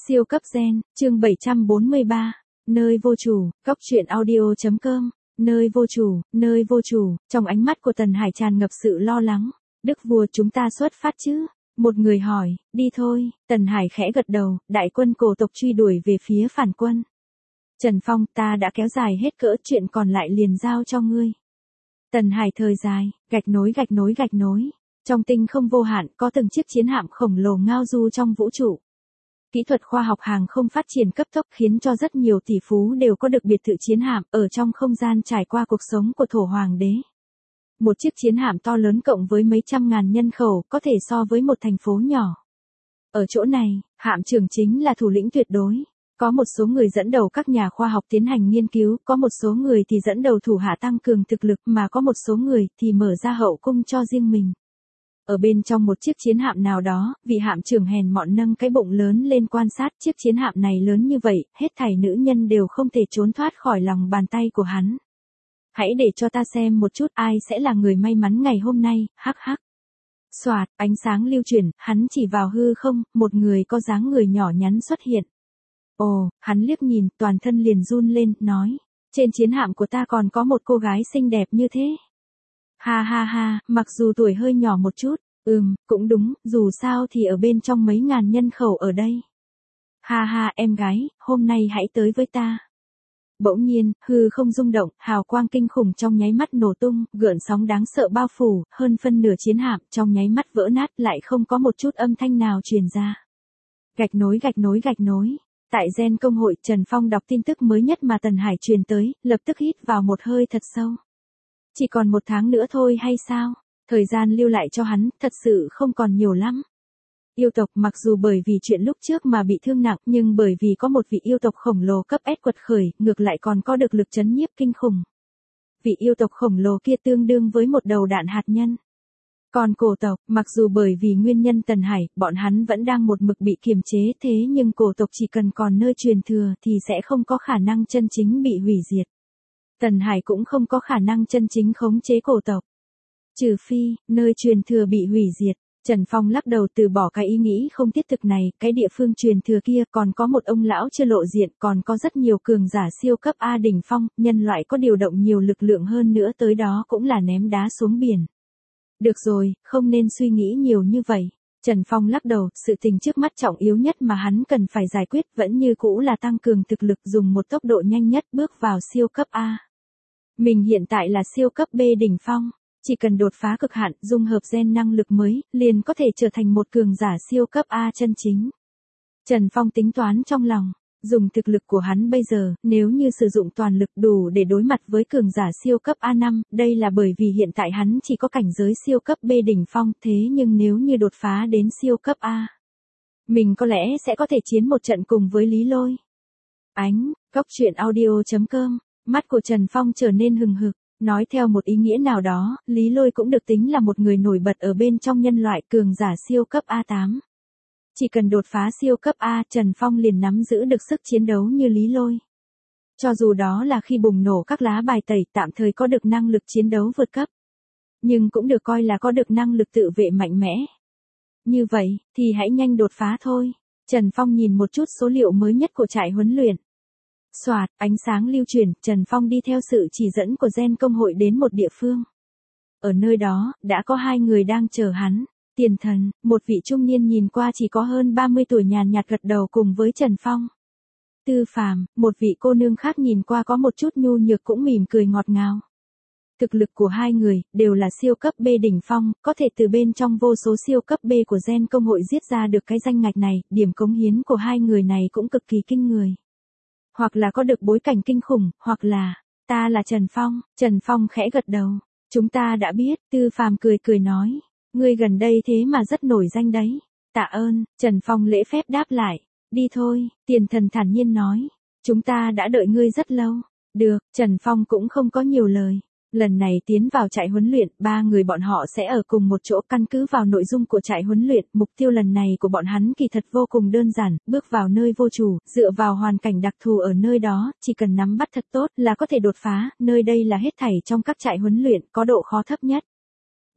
Siêu cấp gen, chương 743, nơi vô chủ, góc truyện audio.com, nơi vô chủ, trong ánh mắt của Tần Hải tràn ngập sự lo lắng. Đức vua chúng ta xuất phát chứ? Một người hỏi, đi thôi, Tần Hải khẽ gật đầu, đại quân cổ tộc truy đuổi về phía phản quân. Trần Phong, ta đã kéo dài hết cỡ, chuyện còn lại liền giao cho ngươi. Tần Hải thời dài, gạch nối. Trong tinh không vô hạn có từng chiếc chiến hạm khổng lồ ngao du trong vũ trụ. Kỹ thuật khoa học hàng không phát triển cấp tốc khiến cho rất nhiều tỷ phú đều có được biệt thự chiến hạm ở trong không gian trải qua cuộc sống của thổ hoàng đế. Một chiếc chiến hạm to lớn cộng với mấy trăm ngàn nhân khẩu có thể so với một thành phố nhỏ. Ở chỗ này, hạm trưởng chính là thủ lĩnh tuyệt đối. Có một số người dẫn đầu các nhà khoa học tiến hành nghiên cứu, có một số người thì dẫn đầu thủ hạ tăng cường thực lực, mà có một số người thì mở ra hậu cung cho riêng mình. Ở bên trong một chiếc chiến hạm nào đó, vị hạm trưởng hèn mọn nâng cái bụng lớn lên quan sát chiếc chiến hạm này lớn như vậy, hết thảy nữ nhân đều không thể trốn thoát khỏi lòng bàn tay của hắn. Hãy để cho ta xem một chút ai sẽ là người may mắn ngày hôm nay, hắc hắc. Xoạt, ánh sáng lưu chuyển, hắn chỉ vào hư không, một người có dáng người nhỏ nhắn xuất hiện. Ồ, hắn liếc nhìn, toàn thân liền run lên, nói, trên chiến hạm của ta còn có một cô gái xinh đẹp như thế. Ha ha ha, mặc dù tuổi hơi nhỏ một chút, cũng đúng, dù sao thì ở bên trong mấy ngàn nhân khẩu ở đây. Ha ha, em gái, hôm nay hãy tới với ta. Bỗng nhiên, hư không rung động, hào quang kinh khủng trong nháy mắt nổ tung, gợn sóng đáng sợ bao phủ, hơn phân nửa chiến hạm trong nháy mắt vỡ nát, lại không có một chút âm thanh nào truyền ra. Gạch nối. Tại Gen công hội, Trần Phong đọc tin tức mới nhất mà Tần Hải truyền tới, lập tức hít vào một hơi thật sâu. Chỉ còn 1 tháng nữa thôi hay sao? Thời gian lưu lại cho hắn, thật sự không còn nhiều lắm. Yêu tộc mặc dù bởi vì chuyện lúc trước mà bị thương nặng, nhưng bởi vì có một vị yêu tộc khổng lồ cấp S quật khởi, ngược lại còn có được lực chấn nhiếp kinh khủng. Vị yêu tộc khổng lồ kia tương đương với một đầu đạn hạt nhân. Còn cổ tộc, mặc dù bởi vì nguyên nhân Tần Hải, bọn hắn vẫn đang một mực bị kiềm chế, thế nhưng cổ tộc chỉ cần còn nơi truyền thừa thì sẽ không có khả năng chân chính bị hủy diệt. Tần Hải cũng không có khả năng chân chính khống chế cổ tộc. Trừ phi, nơi truyền thừa bị hủy diệt. Trần Phong lắc đầu từ bỏ cái ý nghĩ không thiết thực này, cái địa phương truyền thừa kia còn có một ông lão chưa lộ diện, còn có rất nhiều cường giả siêu cấp A đỉnh phong, nhân loại có điều động nhiều lực lượng hơn nữa tới đó cũng là ném đá xuống biển. Được rồi, không nên suy nghĩ nhiều như vậy. Trần Phong lắc đầu, sự tình trước mắt trọng yếu nhất mà hắn cần phải giải quyết vẫn như cũ là tăng cường thực lực, dùng một tốc độ nhanh nhất bước vào siêu cấp A. Mình hiện tại là siêu cấp B đỉnh phong, chỉ cần đột phá cực hạn, dung hợp gen năng lực mới, liền có thể trở thành một cường giả siêu cấp A chân chính. Trần Phong tính toán trong lòng, dùng thực lực của hắn bây giờ, nếu như sử dụng toàn lực đủ để đối mặt với cường giả siêu cấp A5, đây là bởi vì hiện tại hắn chỉ có cảnh giới siêu cấp B đỉnh phong, thế nhưng nếu như đột phá đến siêu cấp A, mình có lẽ sẽ có thể chiến một trận cùng với Lý Lôi. Góc truyện audio.com, mắt của Trần Phong trở nên hừng hực, nói theo một ý nghĩa nào đó, Lý Lôi cũng được tính là một người nổi bật ở bên trong nhân loại, cường giả siêu cấp A8. Chỉ cần đột phá siêu cấp A, Trần Phong liền nắm giữ được sức chiến đấu như Lý Lôi. Cho dù đó là khi bùng nổ các lá bài tẩy, tạm thời có được năng lực chiến đấu vượt cấp, nhưng cũng được coi là có được năng lực tự vệ mạnh mẽ. Như vậy, thì hãy nhanh đột phá thôi. Trần Phong nhìn một chút số liệu mới nhất của trại huấn luyện. Xoạt, ánh sáng lưu chuyển, Trần Phong đi theo sự chỉ dẫn của Gen công hội đến một địa phương. Ở nơi đó, đã có 2 người đang chờ hắn. Tiền Thần, một vị trung niên nhìn qua chỉ có hơn 30 tuổi, nhàn nhạt gật đầu cùng với Trần Phong. Tư Phàm, một vị cô nương khác nhìn qua có một chút nhu nhược cũng mỉm cười ngọt ngào. Thực lực của 2 người đều là siêu cấp B đỉnh phong, có thể từ bên trong vô số siêu cấp B của Gen công hội giết ra được cái danh ngạch này, điểm cống hiến của 2 người này cũng cực kỳ kinh người. Hoặc là có được bối cảnh kinh khủng, hoặc là, ta là Trần Phong. Trần Phong khẽ gật đầu. Chúng ta đã biết, Tư Phàm cười nói. Ngươi gần đây thế mà rất nổi danh đấy. Tạ ơn, Trần Phong lễ phép đáp lại. Đi thôi, Tiền Thần thản nhiên nói. Chúng ta đã đợi ngươi rất lâu. Được, Trần Phong cũng không có nhiều lời. Lần này tiến vào trại huấn luyện, 3 người bọn họ sẽ ở cùng một chỗ, căn cứ vào nội dung của trại huấn luyện. Mục tiêu lần này của bọn hắn kỳ thật vô cùng đơn giản, bước vào nơi vô chủ, dựa vào hoàn cảnh đặc thù ở nơi đó, chỉ cần nắm bắt thật tốt là có thể đột phá, nơi đây là hết thảy trong các trại huấn luyện, có độ khó thấp nhất.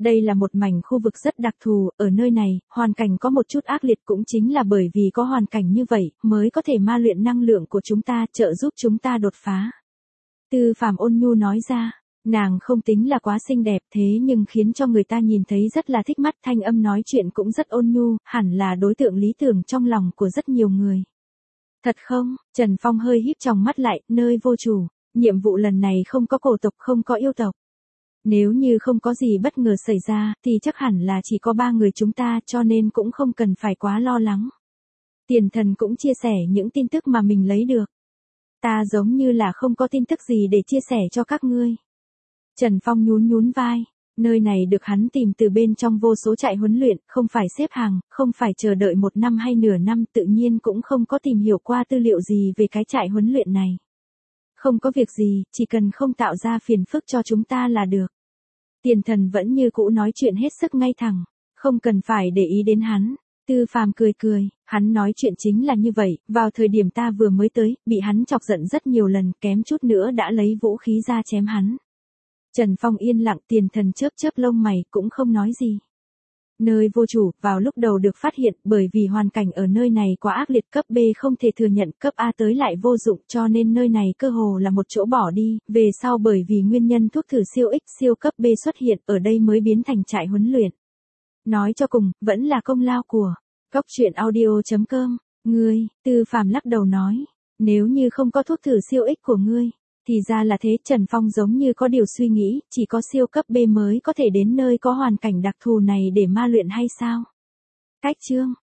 Đây là một mảnh khu vực rất đặc thù, ở nơi này, hoàn cảnh có một chút ác liệt cũng chính là bởi vì có hoàn cảnh như vậy, mới có thể ma luyện năng lượng của chúng ta, trợ giúp chúng ta đột phá. Tư Phàm ôn nhu nói ra, nàng không tính là quá xinh đẹp thế nhưng khiến cho người ta nhìn thấy rất là thích mắt, thanh âm nói chuyện cũng rất ôn nhu, hẳn là đối tượng lý tưởng trong lòng của rất nhiều người. Thật không? Trần Phong hơi híp tròng mắt lại, nơi vô chủ, nhiệm vụ lần này không có cổ tộc, không có yêu tộc. Nếu như không có gì bất ngờ xảy ra, thì chắc hẳn là chỉ có 3 người chúng ta, cho nên cũng không cần phải quá lo lắng. Tiền Thần cũng chia sẻ những tin tức mà mình lấy được. Ta giống như là không có tin tức gì để chia sẻ cho các ngươi. Trần Phong nhún vai, nơi này được hắn tìm từ bên trong vô số trại huấn luyện, không phải xếp hàng, không phải chờ đợi 1 năm hay nửa năm, tự nhiên cũng không có tìm hiểu qua tư liệu gì về cái trại huấn luyện này. Không có việc gì, chỉ cần không tạo ra phiền phức cho chúng ta là được. Tiền Thần vẫn như cũ nói chuyện hết sức ngay thẳng, không cần phải để ý đến hắn. Tư Phàm cười, hắn nói chuyện chính là như vậy, vào thời điểm ta vừa mới tới, bị hắn chọc giận rất nhiều lần, kém chút nữa đã lấy vũ khí ra chém hắn. Trần Phong yên lặng, Tiền Thần chớp lông mày, cũng không nói gì. Nơi vô chủ, vào lúc đầu được phát hiện, bởi vì hoàn cảnh ở nơi này quá ác liệt, cấp B không thể thừa nhận, cấp A tới lại vô dụng, cho nên nơi này cơ hồ là một chỗ bỏ đi, về sau bởi vì nguyên nhân thuốc thử siêu X siêu cấp B xuất hiện, ở đây mới biến thành trại huấn luyện. Nói cho cùng, vẫn là công lao của Cóc Truyện Audio.com, ngươi, Tư Phàm lắc đầu nói, nếu như không có thuốc thử siêu X của ngươi, thì ra là thế. Trần Phong giống như có điều suy nghĩ, chỉ có siêu cấp B mới có thể đến nơi có hoàn cảnh đặc thù này để ma luyện hay sao? Cách chương